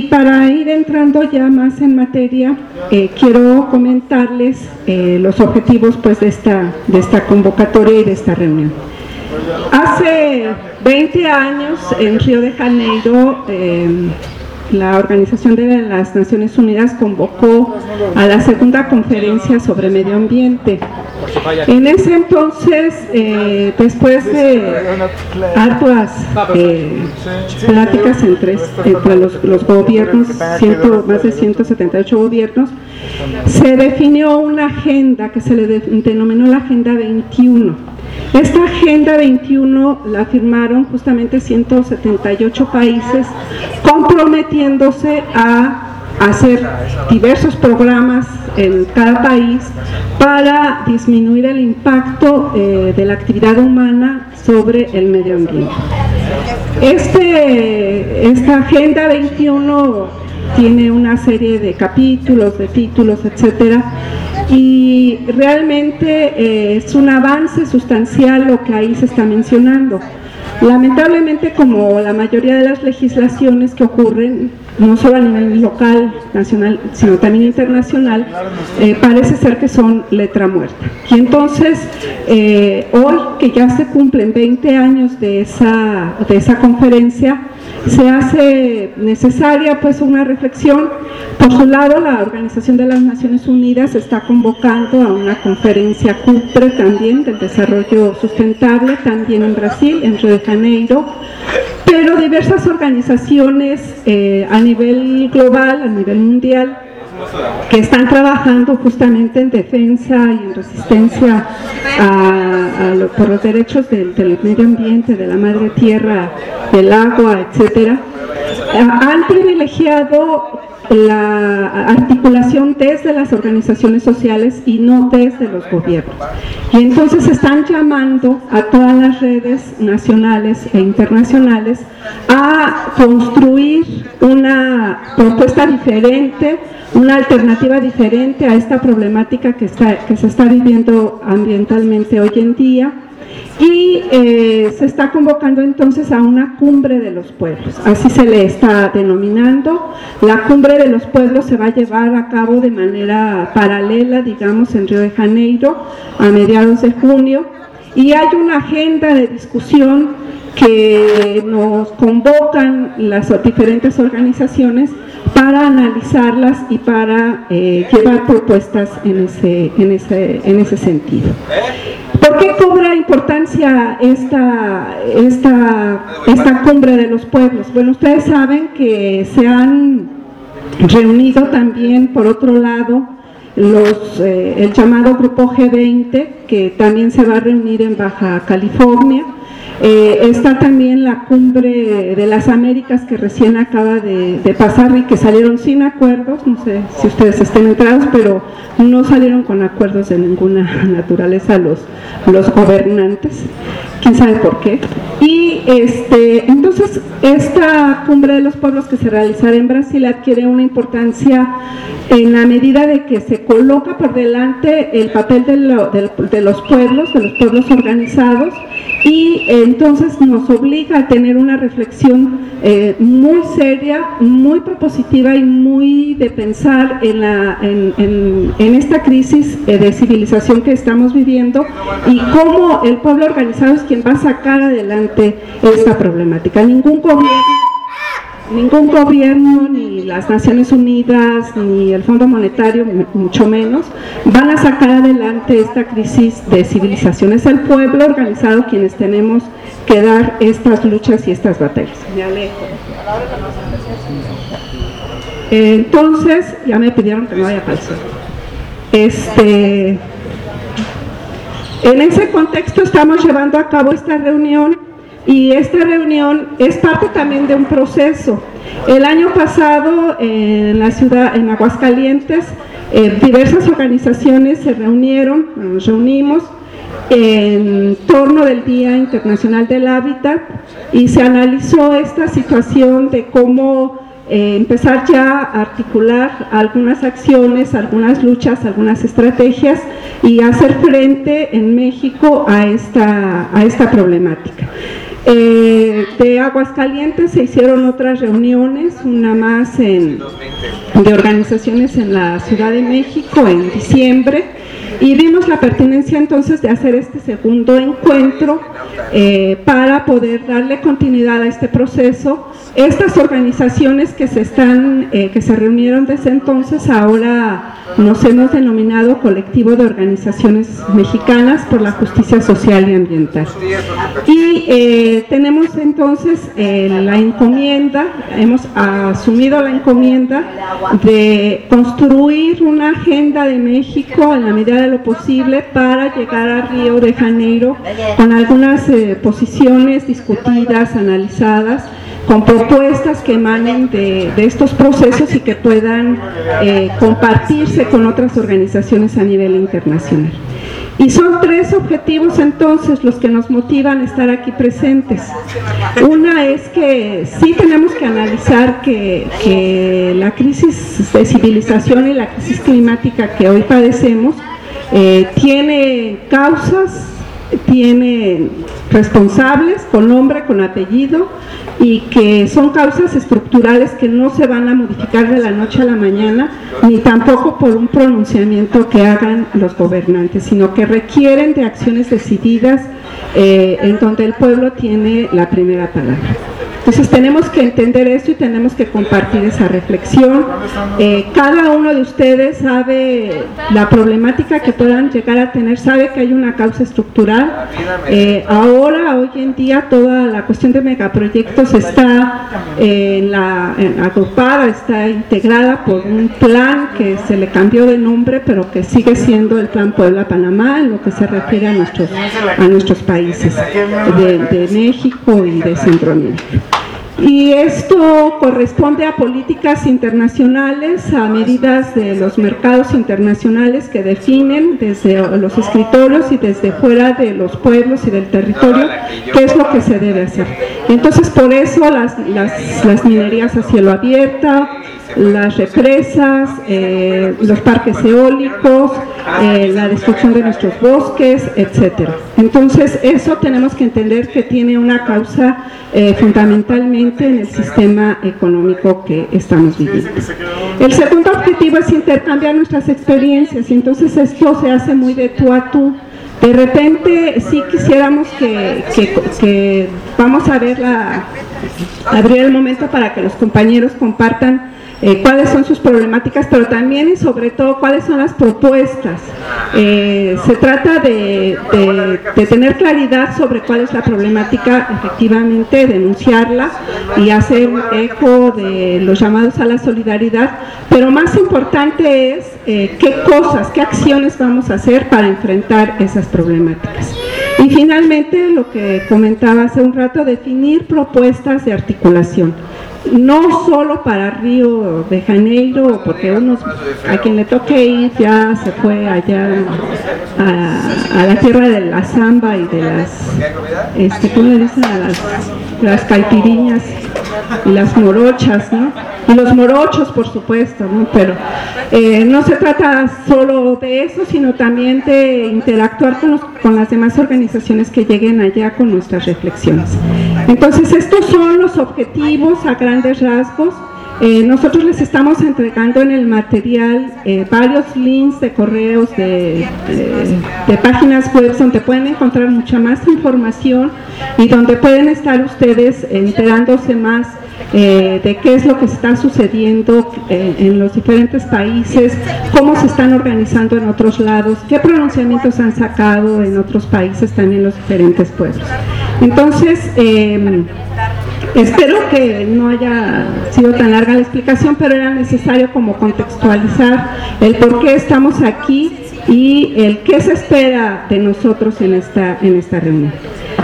para ir entrando ya más en materia, quiero comentarles los objetivos pues, de esta convocatoria y de esta reunión. Hace 20 años, en Río de Janeiro, la Organización de las Naciones Unidas convocó a la segunda conferencia sobre medio ambiente. En ese entonces, después de arduas pláticas entre los gobiernos, más de 178 gobiernos, se definió una agenda que se le denominó la Agenda 21. Esta Agenda 21 la firmaron justamente 178 países, comprometiéndose a hacer diversos programas en cada país para disminuir el impacto de la actividad humana sobre el medio ambiente. Esta Agenda 21 tiene una serie de capítulos, de títulos, etcétera, y realmente es un avance sustancial lo que ahí se está mencionando. Lamentablemente, como la mayoría de las legislaciones que ocurren, no solo a nivel local, nacional, sino también internacional, parece ser que son letra muerta. Y entonces, hoy que ya se cumplen 20 años de esa conferencia, se hace necesaria pues una reflexión. Por su lado, la Organización de las Naciones Unidas está convocando a una conferencia cumbre también del desarrollo sustentable, también en Brasil, en Río de Janeiro, pero diversas organizaciones a nivel global, a nivel mundial, que están trabajando justamente en defensa y en resistencia por los derechos del medio ambiente, de la madre tierra, del agua, etcétera, han privilegiado la articulación desde las organizaciones sociales y no desde los gobiernos. Y entonces están llamando a todas las redes nacionales e internacionales a construir una propuesta diferente, una alternativa diferente a esta problemática que se está viviendo ambientalmente hoy en día. Y se está convocando entonces a una cumbre de los pueblos, así se le está denominando. La cumbre de los pueblos se va a llevar a cabo de manera paralela, digamos, en Río de Janeiro a mediados de junio, y hay una agenda de discusión que nos convocan las diferentes organizaciones para analizarlas y para llevar propuestas en ese sentido. ¿Por qué cobra importancia esta cumbre de los pueblos? Bueno, ustedes saben que se han reunido también, por otro lado, el llamado Grupo G20, que también se va a reunir en Baja California. Está también la Cumbre de las Américas, que recién acaba de pasar y que salieron sin acuerdos. No sé si ustedes estén enterados, pero no salieron con acuerdos de ninguna naturaleza los gobernantes, quién sabe por qué. Y entonces esta Cumbre de los Pueblos, que se realizará en Brasil, adquiere una importancia en la medida de que se coloca por delante el papel de los pueblos organizados, y entonces nos obliga a tener una reflexión muy seria, muy propositiva y muy de pensar en esta crisis de civilización que estamos viviendo, y cómo el pueblo organizado es quien va a sacar adelante esta problemática. Ningún gobierno, ni las Naciones Unidas, ni el Fondo Monetario, mucho menos, van a sacar adelante esta crisis de civilización. Es el pueblo organizado quienes tenemos que dar estas luchas y estas batallas. Me alejo. Entonces, ya me pidieron que no vaya a pasar. En ese contexto estamos llevando a cabo esta reunión. Y esta reunión es parte también de un proceso. El año pasado, en la ciudad, en Aguascalientes, diversas organizaciones nos reunimos en torno del Día Internacional del Hábitat, y se analizó esta situación de cómo empezar ya a articular algunas acciones, algunas luchas, algunas estrategias, y hacer frente en México a esta problemática. De Aguascalientes se hicieron otras reuniones, una más de organizaciones en la Ciudad de México en diciembre, y vimos la pertinencia entonces de hacer este segundo encuentro para poder darle continuidad a este proceso. Estas organizaciones que se reunieron desde entonces, ahora nos hemos denominado Colectivo de Organizaciones Mexicanas por la Justicia Social y Ambiental. Y tenemos entonces la encomienda, hemos asumido la encomienda de construir una agenda de México en la medida de lo posible para llegar a Río de Janeiro con algunas posiciones discutidas, analizadas, con propuestas que emanen de estos procesos y que puedan compartirse con otras organizaciones a nivel internacional. Y son 3 objetivos entonces los que nos motivan a estar aquí presentes. Una es que sí tenemos que analizar que la crisis de civilización y la crisis climática que hoy padecemos tiene causas, tiene responsables con nombre, con apellido, y que son causas estructurales que no se van a modificar de la noche a la mañana, ni tampoco por un pronunciamiento que hagan los gobernantes, sino que requieren de acciones decididas en donde el pueblo tiene la primera palabra. Entonces tenemos que entender eso y tenemos que compartir esa reflexión. Cada uno de ustedes sabe la problemática que puedan llegar a tener, sabe que hay una causa estructural. Hoy en día, toda la cuestión de megaproyectos está agrupada, está integrada por un plan que se le cambió de nombre, pero que sigue siendo el Plan Puebla-Panamá en lo que se refiere a nuestros países de México y de Centroamérica. Y esto corresponde a políticas internacionales, a medidas de los mercados internacionales que definen desde los escritorios y desde fuera de los pueblos y del territorio qué es lo que se debe hacer. Entonces, por eso las minerías a cielo abierto, las represas, los parques eólicos, la destrucción de nuestros bosques, etcétera. Entonces, eso tenemos que entender que tiene una causa fundamentalmente en el sistema económico que estamos viviendo. El segundo objetivo es intercambiar nuestras experiencias, y entonces esto se hace muy de tú a tú. De repente sí quisiéramos que vamos a abrir el momento para que los compañeros compartan cuáles son sus problemáticas, pero también y sobre todo cuáles son las propuestas. Se trata de tener claridad sobre cuál es la problemática, efectivamente denunciarla y hacer eco de los llamados a la solidaridad, pero más importante es qué acciones vamos a hacer para enfrentar esas problemáticas. Y finalmente, lo que comentaba hace un rato, definir propuestas de articulación. No solo para Río de Janeiro, porque a quien le toque ir ya se fue allá a la tierra de la samba y de ¿cómo le dicen? Las caipiriñas y las morochas, ¿no? Y los morochos, por supuesto, ¿no? Pero no se trata solo de eso, sino también de interactuar con las demás organizaciones que lleguen allá con nuestras reflexiones. Entonces, estos son los objetivos a grandes rasgos. Nosotros les estamos entregando en el material varios links de correos de páginas web donde pueden encontrar mucha más información y donde pueden estar ustedes enterándose más de qué es lo que está sucediendo en los diferentes países, cómo se están organizando en otros lados, qué pronunciamientos han sacado en otros países también los diferentes pueblos. Entonces, espero que no haya sido tan larga la explicación, pero era necesario como contextualizar el por qué estamos aquí y el qué se espera de nosotros en esta reunión.